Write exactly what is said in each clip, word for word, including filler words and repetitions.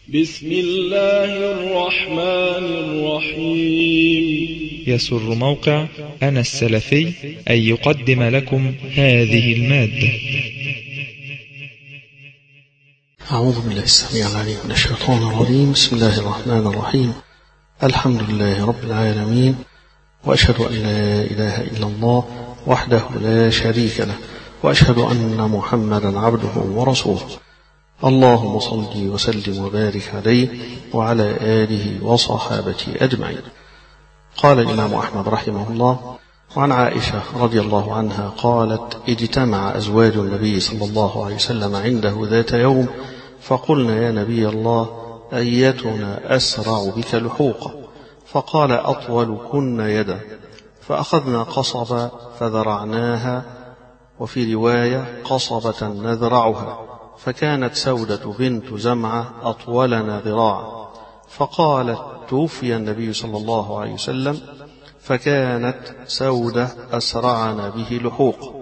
بسم الله الرحمن الرحيم. يسر موقع أنا السلفي أن يقدم لكم هذه المادة. أعوذ بالله السميع العليم من الشيطان الرجيم. بسم الله الرحمن الرحيم. الحمد لله رب العالمين، وأشهد أن لا إله إلا الله وحده لا شريك له، وأشهد أن محمدا عبده ورسوله. اللهم صل وسلم وبارك عليه وعلى آله وصحابته أجمعين. قال الإمام أحمد رحمه الله: وعن عائشة رضي الله عنها قالت: اجتمع أزواج النبي صلى الله عليه وسلم عنده ذات يوم فقلنا: يا نبي الله، أيتنا أسرع بك لحوقا؟ فقال: أطولكن يدا. فأخذنا قصبا فذرعناها، وفي رواية قصبة نذرعها، فكانت سودة بنت زمعة أطولنا ذراعا. فقالت: توفي النبي صلى الله عليه وسلم، فكانت سودة أسرعنا به لحوق.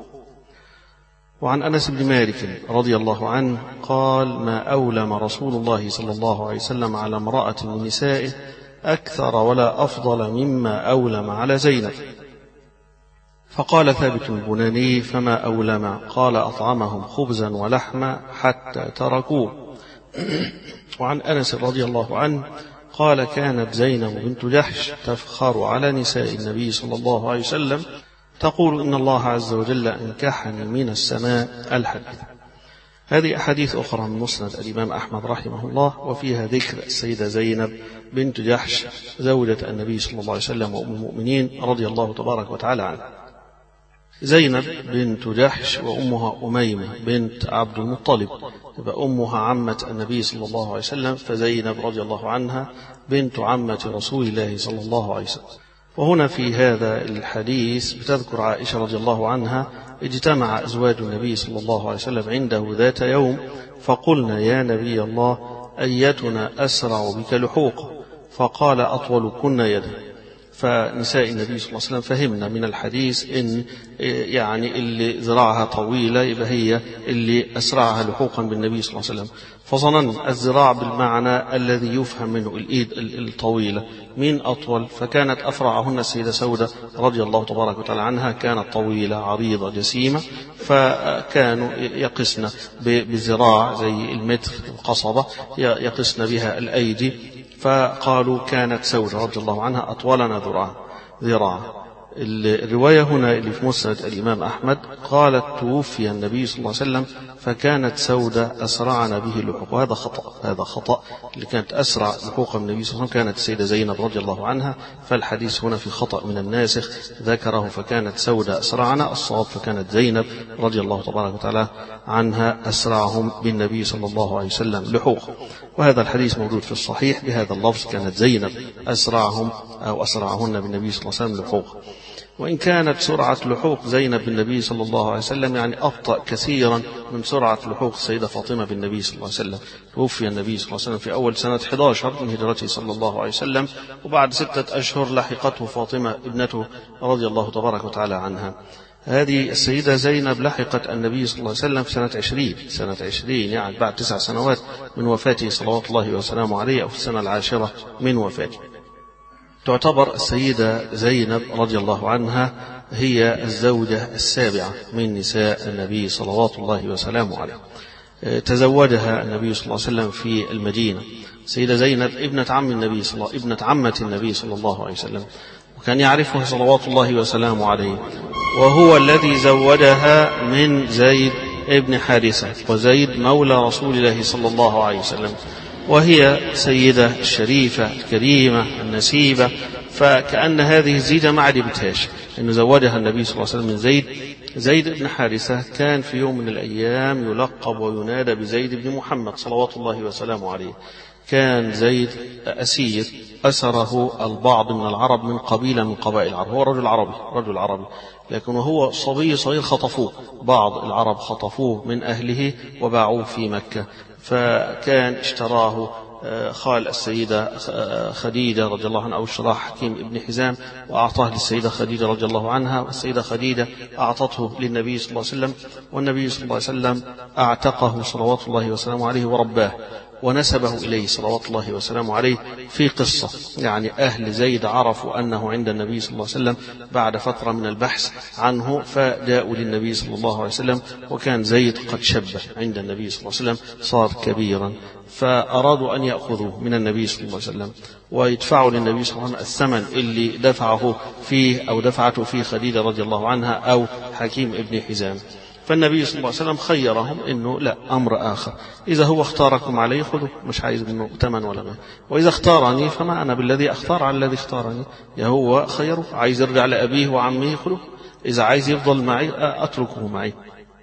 وعن أنس بن مالك رضي الله عنه قال: ما أولم رسول الله صلى الله عليه وسلم على امرأة من نسائه أكثر ولا أفضل مما أولم على زينب. فقال ثابت البناني: فما أولم؟ قال: أطعمهم خبزا ولحما حتى تركوه. وعن أنس رضي الله عنه قال: كانت زينب بنت جحش تفخر على نساء النبي صلى الله عليه وسلم، تقول: إن الله عز وجل أنكحني من السماء. الحديث. هذه أحاديث أخرى من مسند الإمام أحمد رحمه الله، وفيها ذكر السيدة زينب بنت جحش زوجة النبي صلى الله عليه وسلم وأم المؤمنين رضي الله تبارك وتعالى عنها. زينب بنت جحش وأمها أميمة بنت عبد المطلب، يبقى أمها عمة النبي صلى الله عليه وسلم، فزينب رضي الله عنها بنت عمة رسول الله صلى الله عليه وسلم. وهنا في هذا الحديث بتذكر عائشة رضي الله عنها: اجتمع أزواج النبي صلى الله عليه وسلم عنده ذات يوم فقلنا: يا نبي الله، أيتنا أسرع بك لحوقا؟ فقال: أطولكن يدا. فنساء النبي صلى الله عليه وسلم فهمنا من الحديث إن يعني اللي ذراعها طويلة يبقى هي اللي أسرعها لحوقا بالنبي صلى الله عليه وسلم، فظنن الذراع بالمعنى الذي يفهم منه الإيد الطويلة. من أطول؟ فكانت أفرعهن السيدة سودة رضي الله تبارك وتعالى عنها، كانت طويلة عريضة جسيمة، فكانوا يقسن بالذراع زي المتر القصبة، يقسن بها الأيدي، فقالوا كانت سودة رضي الله عنها أطولنا ذراعا. الرواية هنا اللي في مسند الإمام أحمد قالت: توفي النبي صلى الله عليه وسلم، فكانت سودة أسرعنا به لحوق. وهذا خطأ، هذا خطأ. اللي كانت أسرع لحوقا من النبي صلى الله عليه وسلم كانت السيدة زينب رضي الله عنها، فالحديث هنا في خطأ من الناسخ، ذكره فكانت سودة أسرعنا، الصواب فكانت زينب رضي الله تبارك وتعالى عنها أسرعهم بالنبي صلى الله عليه وسلم لحوق. وهذا الحديث موجود في الصحيح بهذا اللفظ: كانت زينب أسرعهم أو أسرعهن بالنبي صلى الله عليه وسلم لحوق. وإن كانت سرعة لحوق زينب بالنبي صلى الله عليه وسلم يعني أبطأ كثيرا من سرعة لحوق السيدة فاطمة بالنبي صلى الله عليه وسلم. توفي النبي صلى الله عليه وسلم في أول سنة أحد عشر من هجرته صلى الله عليه وسلم، وبعد ستة أشهر لحقته فاطمة ابنته رضي الله تبارك وتعالى عنها. هذه السيدة زينب لحقت النبي صلى الله عليه وسلم في سنة عشرين سنة عشرين يعني بعد تسع سنوات من وفاته صلوات الله وسلامه عليه، أو في السنة العاشرة من وفاته. تعتبر السيدة زينب رضي الله عنها هي الزوجة السابعة من نساء النبي صلوات الله وسلامه عليه. تزوجها النبي صلى الله عليه وسلم في المدينة. السيدة زينب ابنة عم النبي صلى الله ابنة عمة النبي صلى الله عليه وسلم، وكان يعرفها صلوات الله وسلامه عليه، وهو الذي زوجها من زيد ابن حارثة، وزيد مولى رسول الله صلى الله عليه وسلم، وهي سيدة الشريفة الكريمة النسيبة. فكأن هذه الزيجة ما عجبتهاش أنه زوجها النبي صلى الله عليه وسلم من زيد. زيد بن حارثة كان في يوم من الأيام يلقب وينادى بزيد بن محمد صلوات الله وسلامه عليه. كان زيد أسير أسره البعض من العرب من قبيلة من قبائل العرب، هو رجل عربي رجل عربي لكن وهو صبي صغير خطفوه، بعض العرب خطفوه من أهله وباعوه في مكة. فكان اشتراه خال السيدة خديجة رضي الله عنها، أو اشتراه حكيم ابن حزام وأعطاه للسيدة خديجة رضي الله عنها، والسيدة خديجة أعطته للنبي صلى الله عليه وسلم، والنبي صلى الله عليه وسلم أعتقه صلوات الله وسلامه عليه ورباه. ونسبه إليه صلوات الله وسلامه عليه في قصة. يعني أهل زيد عرفوا أنه عند النبي صلى الله عليه وسلم بعد فترة من البحث عنه، فجاءوا للنبي صلى الله عليه وسلم، وكان زيد قد شب عند النبي صلى الله عليه وسلم، صار كبيرا، فأرادوا أن يأخذوه من النبي صلى الله عليه وسلم ويدفعوا للنبي صلى الله عليه وسلم الثمن اللي دفعه فيه أو دفعته فيه خديجة رضي الله عنها أو حكيم ابن حزام. فالنبي صلى الله عليه وسلم خيرهم إنه لا، أمر آخر، إذا هو اختاركم عليه خذوا، مش عايز منه ثمن ولا ما، وإذا اختارني فما أنا بالذي أختار على الذي اختارني. يا هو خيره، عايز يرجع لأبيه وعمه خذوه، إذا عايز يفضل معي أتركه معي.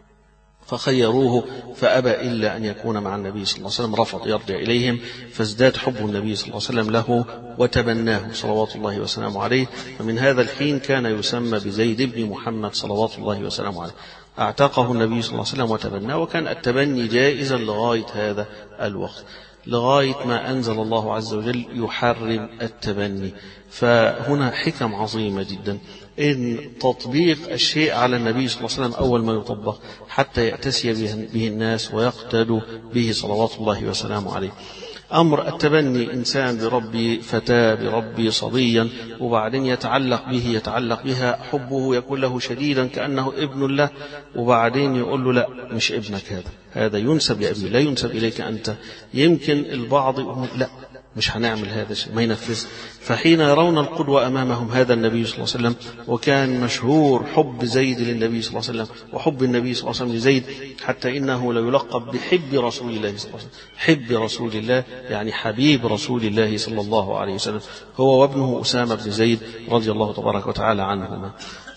فخيروه فأبى إلا أن يكون مع النبي صلى الله عليه وسلم، رفض يرجع إليهم، فازداد حب النبي صلى الله عليه وسلم له وتبناه صلوات الله وسلامه عليه. فمن هذا الحين كان يسمى بزيد بن محمد صلوات الله وسلامه عليه. اعتقه النبي صلى الله عليه وسلم وتبناه، وكان التبني جائزا لغاية هذا الوقت، لغاية ما أنزل الله عز وجل يحرم التبني. فهنا حكم عظيمة جدا إن تطبيق الشيء على النبي صلى الله عليه وسلم أول ما يطبق حتى يأتسي به الناس ويقتدوا به صلوات الله وسلامه عليه. أمر التبني، إنسان بربي فتاة، بربي صبيا، وبعدين يتعلق به يتعلق بها، حبه يكون له شديدا كأنه ابن له، وبعدين يقول له لا مش ابنك، هذا هذا ينسب لأبي، لا ينسب إليك أنت. يمكن البعض يقول لا مش هنعمل هذا الشيء، ما ينفذ. فحين يرون القدوة أمامهم هذا النبي صلى الله عليه وسلم، وكان مشهور حب زيد للنبي صلى الله عليه وسلم وحب النبي صلى الله عليه وسلم لزيد، حتى إنه لا يلقب بحب رسول الله صلى الله عليه وسلم. حب رسول الله يعني حبيب رسول الله صلى الله عليه وسلم، هو وابنه أسامة بن زيد رضي الله تبارك وتعالى عنهما.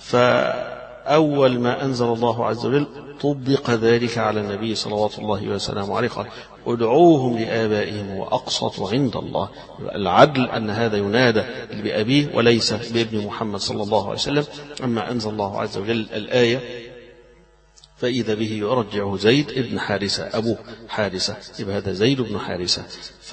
فأول ما أنزل الله عز وجل طبق ذلك على النبي صلوات الله وسلامه عليه، قال ادعوهم لآبائهم وأقسطوا عند الله. العدل أن هذا ينادى بأبيه وليس بابن محمد صلى الله عليه وسلم. أما أنزل الله عز وجل الآية فإذا به يرجع زيد ابن حارثة، أبوه حارثة، يبقى هذا زيد بن حارثة.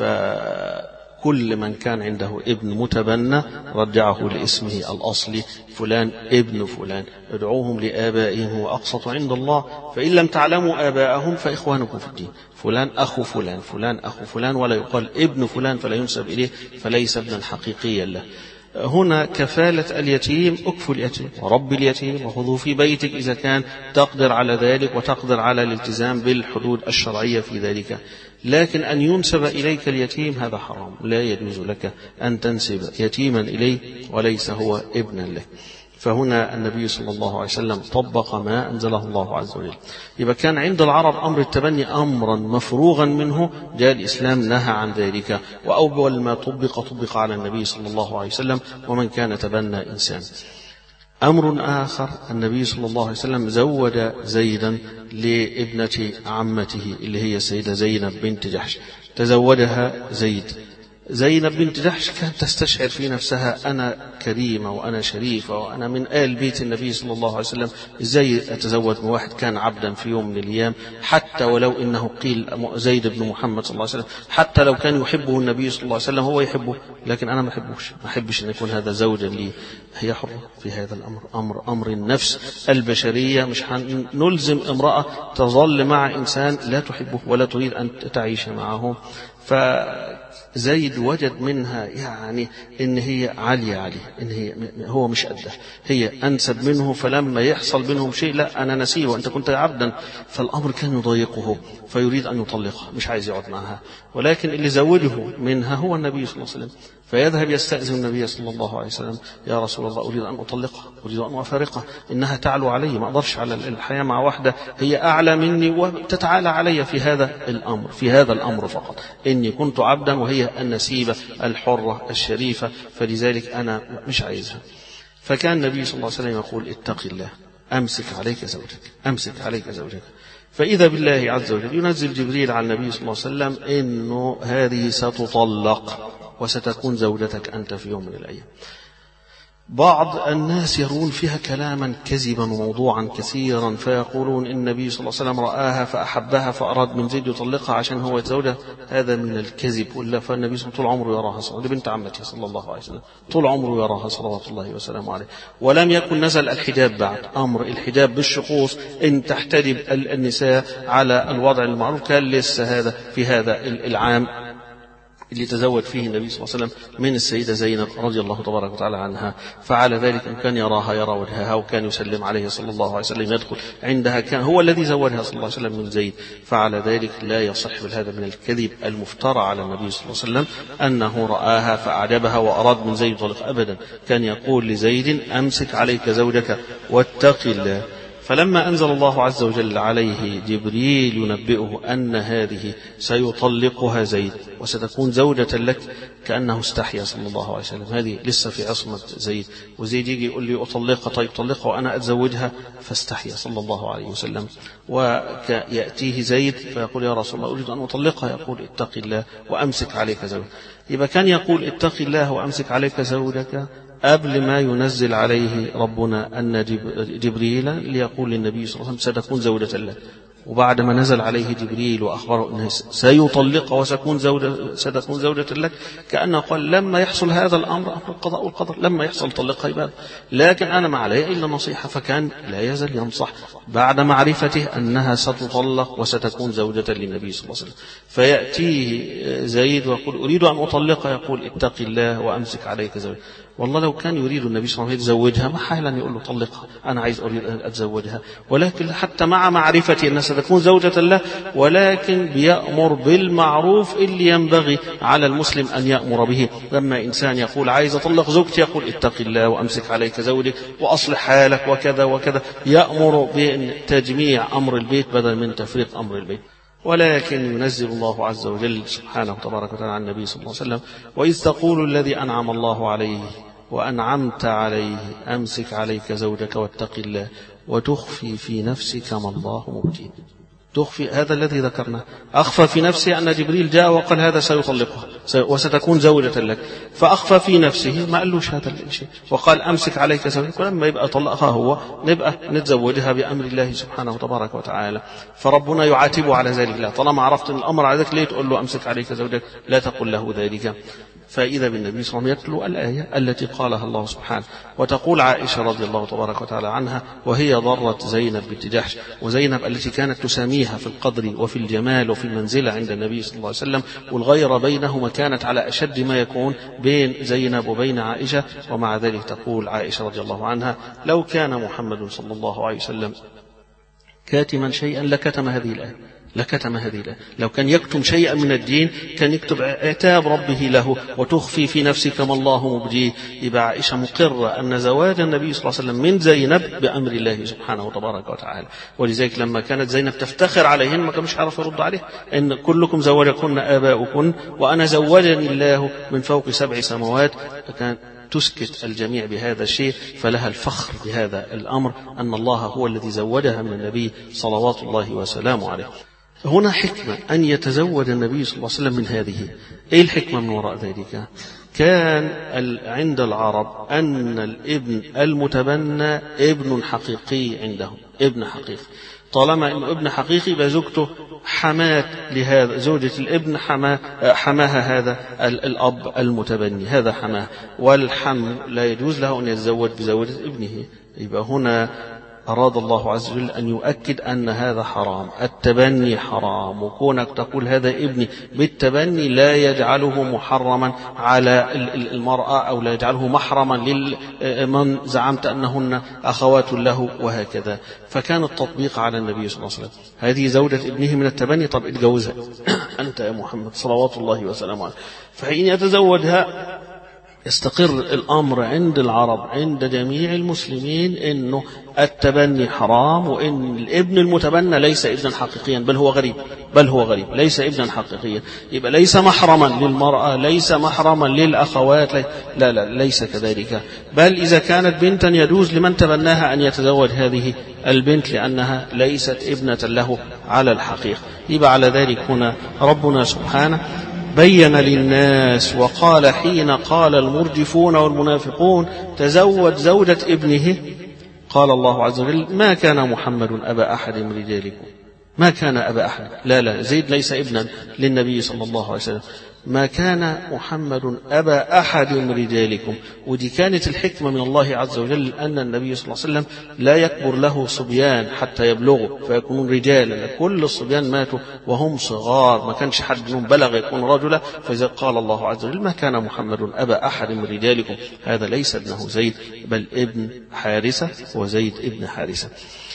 فكل من كان عنده ابن متبنى رجعه لاسمه الأصلي، فلان ابن فلان. ادعوهم لآبائهم وأقسطوا عند الله، فإن لم تعلموا آباءهم فإخوانكم في الدين، فلان أخو فلان، فلان أخو فلان، ولا يقال ابن فلان فلا ينسب إليه، فليس ابنا حقيقيا له. هنا كفالة اليتيم، اكفوا اليتيم ورب اليتيم وخذوه في بيتك إذا كان تقدر على ذلك وتقدر على الالتزام بالحدود الشرعية في ذلك. لكن أن ينسب إليك اليتيم هذا حرام، لا يجوز لك أن تنسب يتيما إليه وليس هو ابنا لك. فهنا النبي صلى الله عليه وسلم طبق ما أنزله الله عز وجل. يبقى كان عند العرب أمر التبني أمرا مفروغا منه، جاء الإسلام نهى عن ذلك، وأول ما طبق طبق على النبي صلى الله عليه وسلم ومن كان تبنى إنسان. أمر آخر، النبي صلى الله عليه وسلم زوج زيدا لابنة عمته اللي هي السيدة زينب بنت جحش، تزوجها زيد. زينب بنت جحش كانت تستشعر في نفسها أنا كريمة وأنا شريفة وأنا من آل بيت النبي صلى الله عليه وسلم، إزاي أتزوج من واحد كان عبدا في يوم من الأيام، حتى ولو إنه قيل زيد بن محمد صلى الله عليه وسلم، حتى لو كان يحبه النبي صلى الله عليه وسلم هو يحبه، لكن أنا ما أحبوش، ما أحبش أن يكون هذا زوجا لي. هي حرة في هذا الأمر، أمر أمر النفس البشرية. مش هنلزم امرأة تظل مع إنسان لا تحبه ولا تريد أن تعيش معه. فزيد وجد منها يعني إن هي عالية عليه، إن هي هو مش قده، هي أنسب منه، فلما يحصل بينهم شيء لا أنا نسيه وأنت كنت عبدا، فالأمر كان يضايقه فيريد أن يطلقها، مش عايز يقعد معها. ولكن اللي زوده منها هو النبي صلى الله عليه وسلم، فيذهب يستأذن النبي صلى الله عليه وسلم، يا رسول الله أريد أن أطلقها، أريد أن أفارقها، إنها تعلو علي، ما أقدرش على الحياة مع واحدة هي أعلى مني وتتعالى علي في هذا الأمر، في هذا الأمر فقط، إني كنت عبدا وهي النسيبة الحرة الشريفة، فلذلك أنا مش عايزها. فكان النبي صلى الله عليه وسلم يقول اتق الله، أمسك عليك زوجك، أمسك عليك زوجك. فإذا بالله عز وجل ينزل جبريل على النبي صلى الله عليه وسلم إنه هذه ستطلق وستكون زوجتك أنت في يوم من الأيام. بعض الناس يرون فيها كلاما كذبا وموضوعا كثيرا، فيقولون إن النبي صلى الله عليه وسلم رآها فأحبها فأراد من زيد يطلقها عشان هو يتزوجها. هذا من الكذب. ولا فالنبي صلى الله عليه وسلم طول عمره يراها، صلى بنت عمته صلى الله عليه وسلم طول عمره يراها صلوات الله وسلامه عليه. ولم يكن نزل الحجاب بعد. أمر الحجاب بالشخوص إن تحتجب النساء على الوضع المعروف كان لسه هذا في هذا العام اللي تزوج فيه النبي صلى الله عليه وسلم من السيدة زينب رضي الله تبارك وتعالى عنها. فعلى ذلك إن كان يراها يرى وجهها، وكان يسلم عليه صلى الله عليه وسلم، يدخل عندها، كان هو الذي زوجها صلى الله عليه وسلم من زيد. فعلى ذلك لا يصح هذا من الكذب المفترى على النبي صلى الله عليه وسلم أنه رآها فأعجبها وأراد من زيد طلق. أبدا، كان يقول لزيد أمسك عليك زوجك واتق الله. فلما أنزل الله عز وجل عليه جبريل ينبئه أن هذه سيطلقها زيد وستكون زوجة لك، كأنه استحيا صلى الله عليه وسلم. هذه لسه في عصمة زيد، وزيد يجي يقول لي أطلقها، طيب طلقها وأنا أتزوجها، فاستحيا صلى الله عليه وسلم. ويأتيه زيد فيقول يا رسول الله أريد أن أطلقها، يقول اتق الله وأمسك عليك زوجك. يبقى كان يقول اتق الله وأمسك عليك زوجك قبل ما ينزل عليه ربنا أن جبريل ليقول للنبي صلى الله عليه وسلم ستكون زوجة له. وبعد ما نزل عليه جبريل وأخبره أنه سيطلق وستكون زوجة, ستكون زوجة لك، كأنه قال لما يحصل هذا الأمر أمر القضاء والقدر، لما يحصل طلقها يبقى، لكن أنا ما عليه إلا نصيحة. فكان لا يزال ينصح بعد معرفته أنها ستطلق وستكون زوجة للنبي صلى الله عليه وسلم. فيأتيه زيد ويقول أريد أن أطلقها، يقول اتق الله وأمسك عليك زوجك. والله لو كان يريد النبي صلى الله عليه وسلم يتزوجها ما حالا يقول له طلقها، أنا عايز أريد أن أتزوجها، ولكن حتى مع معرفتي أنها ستكون زوجة له، ولكن بيأمر بالمعروف اللي ينبغي على المسلم أن يأمر به. لما إنسان يقول عايز أطلق زوجتي يقول اتق الله وأمسك عليك زوجك وأصلح حالك وكذا وكذا، يأمر بتجميع أمر البيت بدل من تفريق أمر البيت. ولكن ينزل الله عز وجل سبحانه وتبارك وتعالى عن النبي صلى الله عليه وسلم وإذ تقول الذي أنعم الله عليه وأنعمت عليه أمسك عليك زوجك واتق الله وتخفي في نفسك ما الله مبديه. تخفي هذا الذي ذكرنا، أخفى في نفسه أن جبريل جاء وقال هذا سيطلقها وستكون زوجة لك، فأخفى في نفسه ما قالوش هذا الشيء وقال أمسك عليك زوجك، ولما يبقى طلقها هو نبقى نتزوجها بأمر الله سبحانه وتبارك وتعالى. فربنا يعاتبه على ذلك. لا، طالما عرفت الأمر على ذلك ليه تقول له أمسك عليك زوجك؟ لا تقول له ذلك. فإذا بالنبي صلى الله عليه وسلم يتلو الآية التي قالها الله سبحانه. وتقول عائشة رضي الله تبارك وتعالى عنها وهي ضرت زينب بنت جحش، وزينب التي كانت تساميها في القدر وفي الجمال وفي المنزلة عند النبي صلى الله عليه وسلم، والغيرة بينهما كانت على أشد ما يكون بين زينب وبين عائشة. ومع ذلك تقول عائشة رضي الله عنها لو كان محمد صلى الله عليه وسلم كاتما شيئا لكتم هذه الآية، لكتم هذه الآية. لو كان يكتم شيئا من الدين كان يكتب عتاب ربه له وتخفي في نفسك ما الله مبديه. يبقى عائشة مقرة أن زواج النبي صلى الله عليه وسلم من زينب بأمر الله سبحانه وتبارك وتعالى. ولذلك لما كانت زينب تفتخر عليهن ما كانش عارف يرد عليه إن كلكم زوجكن آباؤكن وأنا زوجني الله من فوق سبع سماوات، فكان تسكت الجميع بهذا الشيء. فلها الفخر بهذا الأمر أن الله هو الذي زوجها من النبي صلوات الله وسلامه عليه. هنا حكمة أن يتزوج النبي صلى الله عليه وسلم من هذه. إيه الحكمة من وراء ذلك؟ كان عند العرب أن الابن المتبنى ابن حقيقي عندهم، ابن حقيقي. طالما أنه ابن حقيقي بزوجته حماة لهذا، زوجة الابن حما حماها هذا الأب المتبني، هذا حماه. والحم لا يجوز له أن يتزوج بزوجة ابنه. يبقى هنا أراد الله عز وجل أن يؤكد أن هذا حرام، التبني حرام. وكونك تقول هذا ابني بالتبني لا يجعله محرما على المرأة أو لا يجعله محرما لمن زعمت أنهن أخوات له وهكذا. فكان التطبيق على النبي صلى الله عليه وسلم. هذه زوجة ابنه من التبني، طب اتجوزها أنت يا محمد صلوات الله وسلامه عليه. فحين يتزوجها يستقر الأمر عند العرب عند جميع المسلمين إنه التبني حرام، وإن الابن المتبنى ليس ابنا حقيقيا بل هو غريب، بل هو غريب ليس ابنا حقيقيا. يبقى ليس محرما للمرأة، ليس محرما للأخوات، لا لا ليس كذلك. بل إذا كانت بنتا يجوز لمن تبناها أن يتزوج هذه البنت لأنها ليست ابنة له على الحقيقة. يبقى على ذلك هنا ربنا سبحانه بين للناس وقال حين قال المرجفون والمنافقون تزوج زوجة ابنه، قال الله عز وجل ما كان محمد أبا أحد من رجالكم، ما كان أبا أحد، لا لا زيد ليس ابنا للنبي صلى الله عليه وسلم، ما كان محمد أبا أحد من رجالكم. ودي كانت الحكمة من الله عز وجل أن النبي صلى الله عليه وسلم لا يكبر له صبيان حتى يبلغوا فيكونون رجالا، كل الصبيان ماتوا وهم صغار، ما كانش حد منهم بلغ يكون رجلا. فإذا قال الله عز وجل ما كان محمد أبا أحد من رجالكم، هذا ليس ابنه زيد بل ابن حارثة وزيد ابن حارثة.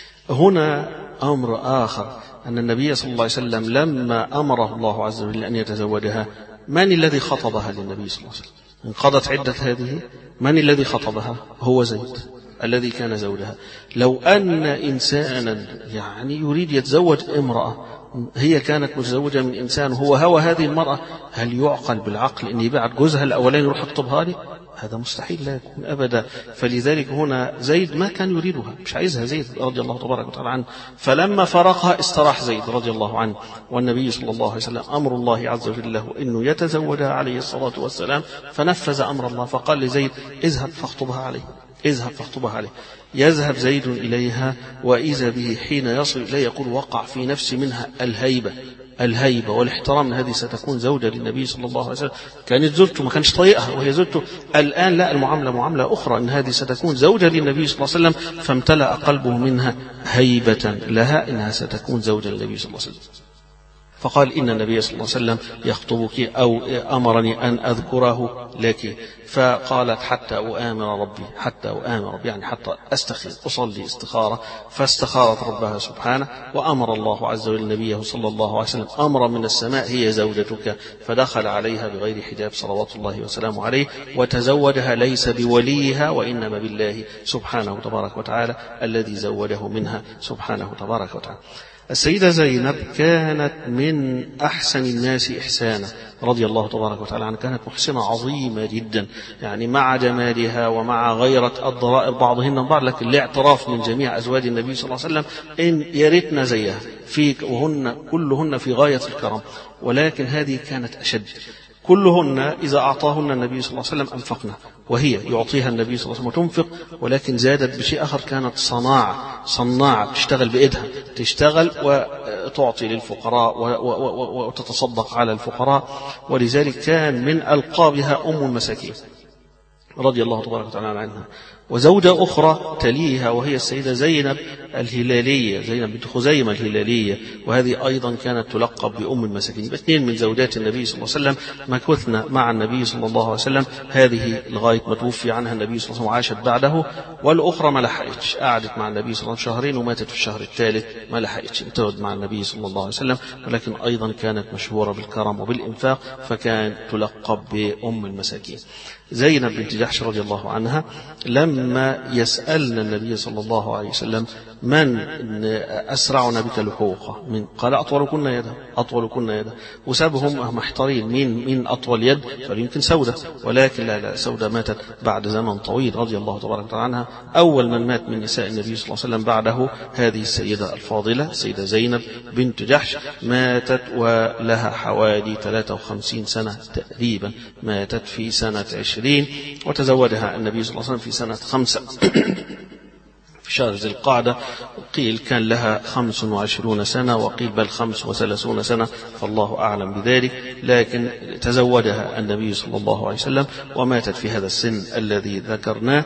هنا أمر آخر، أن النبي صلى الله عليه وسلم لما أمره الله عز وجل أن يتزوجها، من الذي خطبها للنبي صلى الله عليه وسلم؟ انقضت عدة هذه، من الذي خطبها؟ هو زيد الذي كان زوجها. لو أن إنسانا يعني يريد يتزوج امرأة هي كانت متزوجة من إنسان وهو هوى هذه المرأة، هل يعقل بالعقل أن يبعد جوزها الأولين يروح يخطبها لي؟ هذا مستحيل لا يكون أبدا. فلذلك هنا زيد ما كان يريدها، مش عايزها زيد رضي الله تبارك وتعالى عنه، فلما فرقها استراح زيد رضي الله عنه. والنبي صلى الله عليه وسلم أمر الله عز وجل له أنه يتزوجها عليه الصلاة والسلام، فنفذ أمر الله فقال لزيد اذهب فاخطبها عليه، اذهب فاخطبها عليه. يذهب زيد إليها وإذا به حين يصل إليه يقول وقع في نفسي منها الهيبة الهيبة والاحترام، هذه ستكون زوجة للنبي صلى الله عليه وسلم، كانت زوجته ما كانش طايقها وهي زوجته، الآن لا، المعاملة معاملة أخرى، أن هذه ستكون زوجة للنبي صلى الله عليه وسلم، فامتلأ قلبه منها هيبة لها إنها ستكون زوجة للنبي صلى الله عليه وسلم. فقال إن النبي صلى الله عليه وسلم يخطبك أو أمرني أن أذكره لك. فقالت حتى أؤامر ربي، حتى أؤامر ربي يعني حتى أستخير أصلي استخارة. فاستخارت ربها سبحانه وأمر الله عز وجل نبيه صلى الله عليه وسلم أمر من السماء هي زوجتك، فدخل عليها بغير حجاب صلوات الله وسلامه عليه وتزوجها ليس بوليها وإنما بالله سبحانه تبارك وتعالى الذي زوجه منها سبحانه تبارك وتعالى. السيدة زينب كانت من أحسن الناس إحسانا رضي الله تبارك وتعالى عنها، كانت محسنة عظيمة جدا، يعني مع جمالها ومع غيرة الضرائر بعضهن من بعض، لكن الاعتراف من جميع أزواج النبي صلى الله عليه وسلم إن يرثن زيها فيك، وهن كلهن في غاية الكرم، ولكن هذه كانت أشد. كلهن إذا أعطاهن النبي صلى الله عليه وسلم أنفقنا، وهي يعطيها النبي صلى الله عليه وسلم وتنفق، ولكن زادت بشيء آخر، كانت صناعة صناعة تشتغل بإيدها، تشتغل وتعطي للفقراء وتتصدق على الفقراء. ولذلك كان من ألقابها أم المساكين رضي الله تبارك وتعالى عنها. وزوجة أخرى تليها وهي السيدة زينب الهلالية، زينب بنت خزيمة الهلالية، وهذه أيضا كانت تلقب بأم المساكين. اثنين من زوجات النبي صلى الله عليه وسلم مكثنا مع النبي صلى الله عليه وسلم، هذه لغاية ما توفي عنها النبي صلى الله عليه وسلم وعاشت بعده، والأخرى ما لحقتش، قعدت مع النبي صلى الله عليه وسلم شهرين وماتت في الشهر الثالث، ما لحقتش تقعد مع النبي صلى الله عليه وسلم، ولكن أيضا كانت مشهورة بالكرم وبالإنفاق، فكان تلقب بأم المساكين. زينب بنت جحش رضي الله عنها لما يسألنا النبي صلى الله عليه وسلم من أسرعنا بك لحوقا، من قال أطول كنا يدا، أطول كنا يدا، وسابهم محتارين مين مين أطول يد، فيمكن سودة، ولكن لا لا سودة ماتت بعد زمن طويل رضي الله تبارك وتعالى عنها. أول من مات من نساء النبي صلى الله عليه وسلم بعده هذه السيدة الفاضلة السيدة زينب بنت جحش، ماتت ولها حوالي ثلاثة وخمسين سنة تقريبا، ماتت في سنة عشرين، وتزوجها النبي صلى الله عليه وسلم في سنة خمسة في شهر ذي القعدة. قيل كان لها خمس وعشرون سنة وقيل بل خمس وثلاثون سنة، فالله أعلم بذلك، لكن تزوجها النبي صلى الله عليه وسلم وماتت في هذا السن الذي ذكرناه،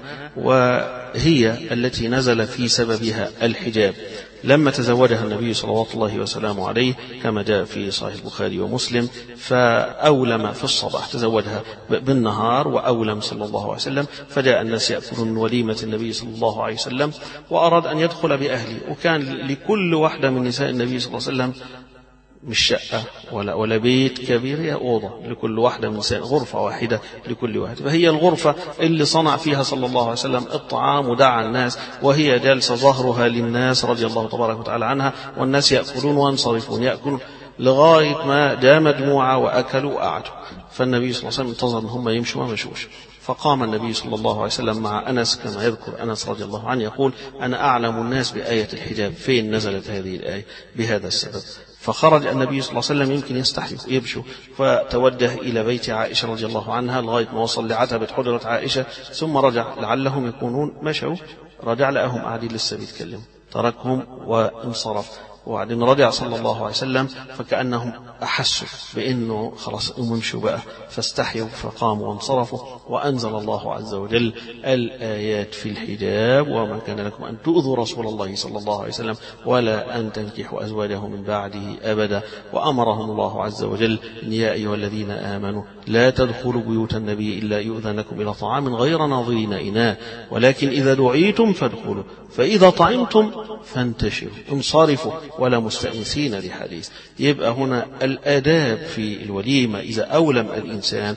وهي التي نزل في سببها الحجاب. لما تزوجها النبي صلوات الله وسلامه عليه كما جاء في صحيح البخاري ومسلم، فأولم في الصباح، تزوجها بالنهار وأولم صلى الله عليه وسلم، فجاء الناس يأكلون من وليمة النبي صلى الله عليه وسلم، وأراد أن يدخل بأهله، وكان لكل واحدة من نساء النبي صلى الله عليه وسلم مش شقة ولا ولا بيت كبير، هي أوضة لكل واحدة من نساء، غرفة واحدة لكل واحد، فهي الغرفة اللي صنع فيها صلى الله عليه وسلم الطعام ودعا الناس، وهي جالسة ظهرها للناس رضي الله تبارك وتعالى عنها، والناس يأكلون وينصرفون، يأكلون لغاية ما جاء مجموعة وأكلوا وقعدوا، فالنبي صلى الله عليه وسلم انتظر ان هم يمشوا ما مشوش، فقام النبي صلى الله عليه وسلم مع أنس كما يذكر أنس رضي الله عنه يقول: أنا أعلم الناس بآية الحجاب. فين نزلت هذه الآية؟ بهذا السبب. فخرج النبي صلى الله عليه وسلم يمكن يستحي يبشو، فتوجه إلى بيت عائشة رضي الله عنها لغاية ما وصل لعتبة حجرة عائشة، ثم رجع لعلهم يكونون مشوا، رجع لقاهم قاعدين لسه بيتكلموا، تركهم وانصرف. وبعدين رجع صلى الله عليه وسلم فكأنهم أحسوا بأنه خلاص امشوا بقى، فاستحيوا فقاموا وانصرفوا، وأنزل الله عز وجل الآيات في الحجاب: وما كان لكم أن تؤذوا رسول الله صلى الله عليه وسلم ولا أن تنكحوا أزواجه من بعده أبدا. وأمرهم الله عز وجل: يا أيها الذين آمنوا لا تدخلوا بيوت النبي إلا يؤذن لكم إلى طعام غير ناظرين إناه ولكن إذا دعيتم فادخلوا فإذا طعمتم فانتشروا انصرفوا ولا مستأنسين لحديث. يبقى هنا الآداب في الوليمة: إذا أولم الإنسان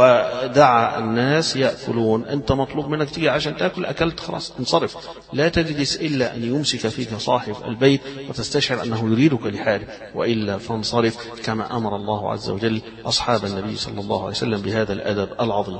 ودعا الناس يأكلون، أنت مطلوب منك تيجي عشان تأكل، أكلت خلاص انصرف، لا تجلس إلا أن يمسك فيك صاحب البيت وتستشعر أنه يريدك لحاله، وإلا فانصرف، كما أمر الله عز وجل أصحاب النبي صلى الله عليه وسلم بهذا الأدب العظيم.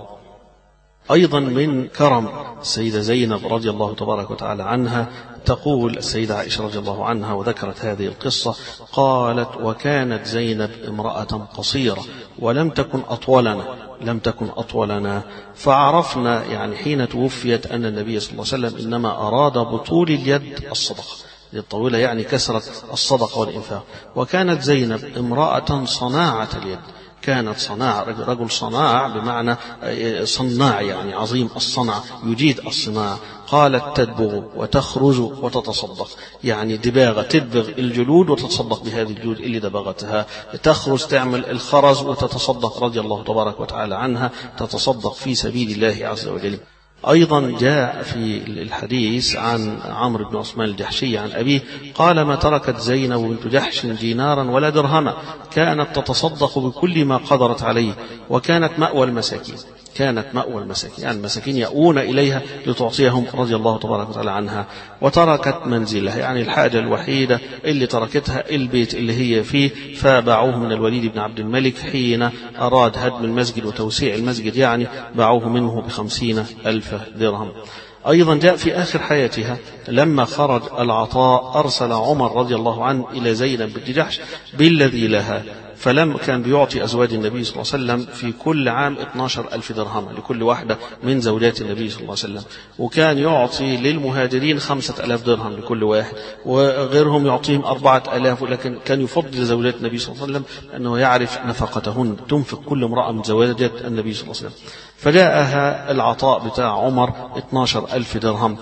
أيضا من كرم السيدة زينب رضي الله تبارك وتعالى عنها، تقول السيدة عائشة رضي الله عنها وذكرت هذه القصة، قالت: وكانت زينب امرأة قصيرة ولم تكن أطولنا لم تكن أطولنا فعرفنا يعني حين توفيت أن النبي صلى الله عليه وسلم إنما أراد بطول اليد الصدقة الطويلة، يعني كسرة الصدقة والإنفاق. وكانت زينب امرأة صناعة اليد، كانت صناعة، رجل صناع بمعنى صناع يعني عظيم الصنع، يجيد الصناعة. قالت: تدبغ وتخرج وتتصدق، يعني دباغة تدبغ الجلود وتتصدق بهذه الجلود اللي دبغتها، تخرج تعمل الخرز وتتصدق رضي الله تبارك وتعالى عنها، تتصدق في سبيل الله عز وجل. أيضا جاء في الحديث عن عمرو بن عثمان الجحشي عن أبيه قال: ما تركت زينب بنت جحش دينارا ولا درهما، كانت تتصدق بكل ما قدرت عليه، وكانت مأوى المساكين كانت مأوى المساكين يعني المساكين يأوون إليها لتعطيهم رضي الله تبارك وتعالى عنها. وتركت منزلها، يعني الحاجة الوحيدة اللي تركتها البيت اللي هي فيه، فباعوه من الوليد بن عبد الملك حين أراد هدم المسجد وتوسيع المسجد، يعني باعوه منه بخمسين ألف درهم. أيضا جاء في آخر حياتها لما خرج العطاء أرسل عمر رضي الله عنه إلى زينب بنت جحش بالذي لها، فلم كان بيعطي أزواج النبي صلى الله عليه وسلم في كل عام اثني عشر ألف درهم لكل واحدة من زوجات النبي صلى الله عليه وسلم، وكان يعطي للمهاجرين خمسة ألاف درهم لكل واحد، وغيرهم يعطيهم أربعة ألاف، ولكن كان يفضل زوجات النبي صلى الله عليه وسلم أنه يعرف نفقتهن، تنفق كل امرأة من زوجات النبي صلى الله عليه وسلم. فجاءها العطاء بتاع عمر اثني عشر ألف درهم،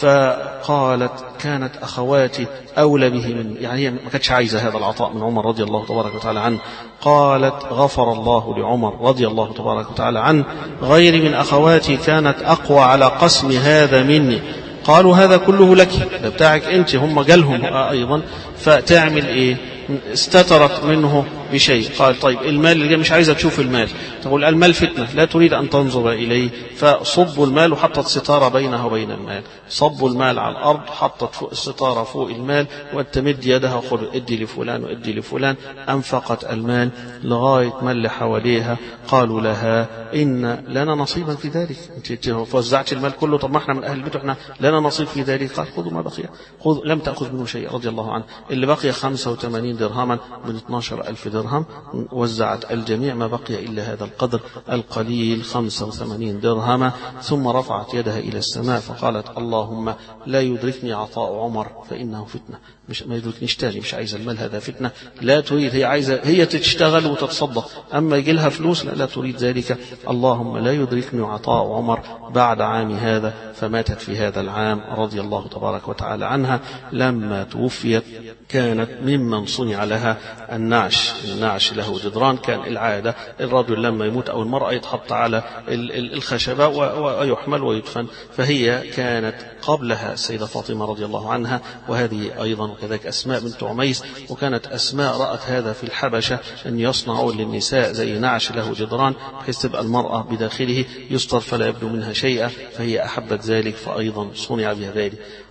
فقالت: كانت أخواتي أولى به من، يعني هي ما كانتش عايزة هذا العطاء من عمر رضي الله تبارك وتعالى عنه. قالت: غفر الله لعمر رضي الله تبارك وتعالى عنه، غير من أخواتي كانت أقوى على قسم هذا مني. قالوا: هذا كله لك، ده بتاعك أنت، هم جالهم أيضا، فتعمل إيه؟ استترت منه بشيء. قال: طيب المال اللي مش عايزة تشوف المال، تقول المال فتنة لا تريد أن تنظر إليه، فصبوا المال وحطت ستارة بينها وبين المال، صبوا المال على الأرض، حطت فوق الستارة فوق المال، وتمد يدها وخذ ادي لفلان وادي لفلان، أنفقت المال لغاية ما اللي حواليها قالوا لها: إن لنا نصيبا في ذلك، انت وزعت المال كله، طب ما احنا من أهل البيت احنا لنا نصيب في ذلك. قال: خذوا ما بقي، خذ، لم تأخذ منه شيء رضي الله عنه، اللي بقي خمسة وثمانين درهما من اثني عشر ألف درهم، وزعت الجميع ما بقي إلا هذا القدر القليل خمسة وثمانين درهما، ثم رفعت يدها إلى السماء فقالت: اللهم لا يدركني عطاء عمر فإنه فتنة، مش ما يدركنيش تاني، مش عايزة المال، هذا فتنة، لا تريد، هي عايزة هي تشتغل وتتصدق، أما يجي لها فلوس لا, لا تريد ذلك. اللهم لا يدركني عطاء عمر بعد عام هذا، فماتت في هذا العام رضي الله تبارك وتعالى عنها. لما توفيت كانت ممن صنع لها النعش، النعش له جدران، كان العادة الرجل لما يموت أو المرأة يتحط على الخشبة ويحمل ويدفن، فهي كانت قبلها السيدة فاطمة رضي الله عنها، وهذه أيضا وكذلك أسماء بنت عميس. وكانت أسماء رأت هذا في الحبشة أن يصنعوا للنساء زي نعش له جدران بحيث تبقى المرأة بداخله يستر فلا يبدو منها شيئا، فهي أحبت ذلك فأيضا صنع بها ذلك.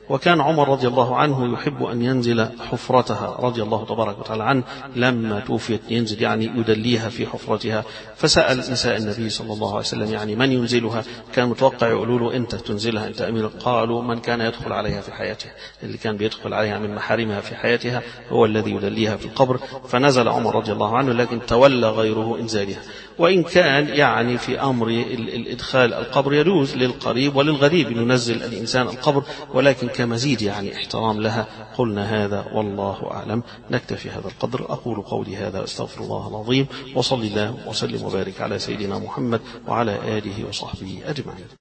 وكان عمر رضي الله عنه يحب أن ينزل حفرتها رضي الله تبارك وتعالى عنه لما توفيت، ينزل يعني يدليها في حفرتها. فسأل نساء النبي صلى الله عليه وسلم يعني من ينزلها؟ كان متوقع يقولوا له أنت تنزلها أنت أمير. قالوا من كان يدخل عليها في حياتها، اللي كان بيدخل عليها من محارمها في حياتها هو الذي يدليها في القبر. فنزل عمر رضي الله عنه، لكن تولى غيره إنزالها. وإن كان يعني في أمر الإدخال القبر يجوز للقريب وللغريب ينزل الإنسان القبر، ولكن كمزيد يعني احترام لها. قلنا هذا والله أعلم. نكتفي هذا القدر. أقول قولي هذا واستغفر الله العظيم، وصلى الله وسلم وبارك على سيدنا محمد وعلى آله وصحبه أجمعين.